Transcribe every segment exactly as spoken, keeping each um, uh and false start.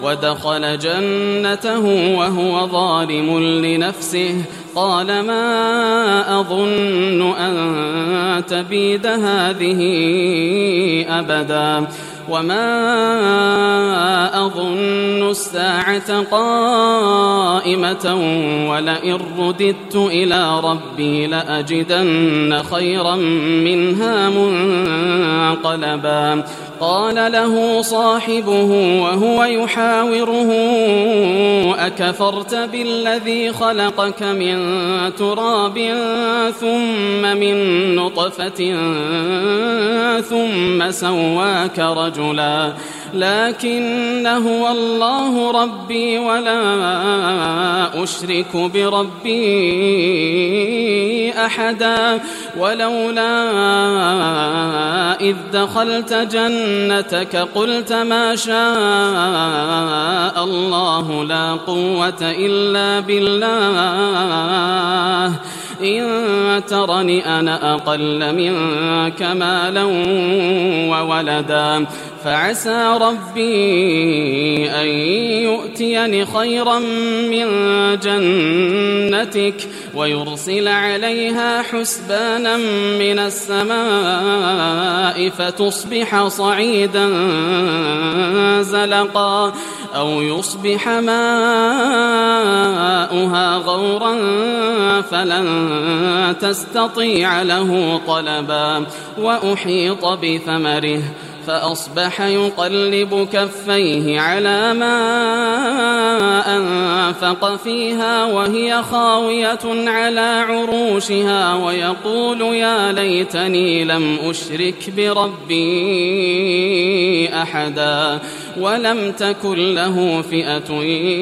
ودخل جنته وهو ظالم لنفسه قال ما أظن أن تبيد هذه أبدا وما أظن الساعة قائمة ولئن رددت إلى ربي لأجدن خيرا منها منقلبا قال له صاحبه وهو يحاوره أكفرت بالذي خلقك من تراب ثم من نطفة ثم سواك رجلا لكن هو الله ربي ولا أشرك بربي أحدا ولولا إذ دخلت جنتك قلت ما شاء الله لا قوة إلا بالله إن ترني أنا أقل منك مالا وولدا فعسى ربي أن يؤتيني خيرا من جنتك ويرسل عليها حسبانا من السماء فتصبح صعيدا زلقا أو يصبح ماؤها غورا فلن تستطيع له طلبا وأحيط بثمره فأصبح يقلب كفيه على ما أنفق فيها وهي خاوية على عروشها ويقول يا ليتني لم أشرك بربي أحدا ولم تكن له فئة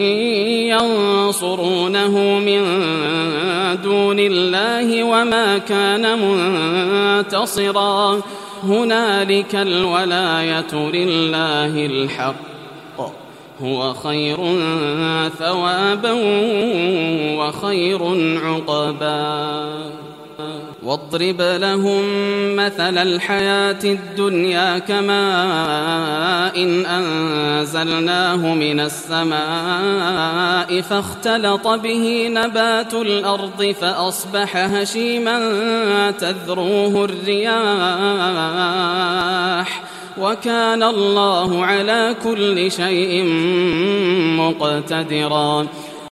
ينصرونه من دون الله وما كان منتصرا هنالك الولاية لله الحق هو خير ثوابا وخير عقبا واضرب لهم مثل الحياة الدنيا كماء إن أنزلناه من السماء فاختلط به نبات الأرض فأصبح هشيما تذروه الرياح وكان الله على كل شيء مقتدرا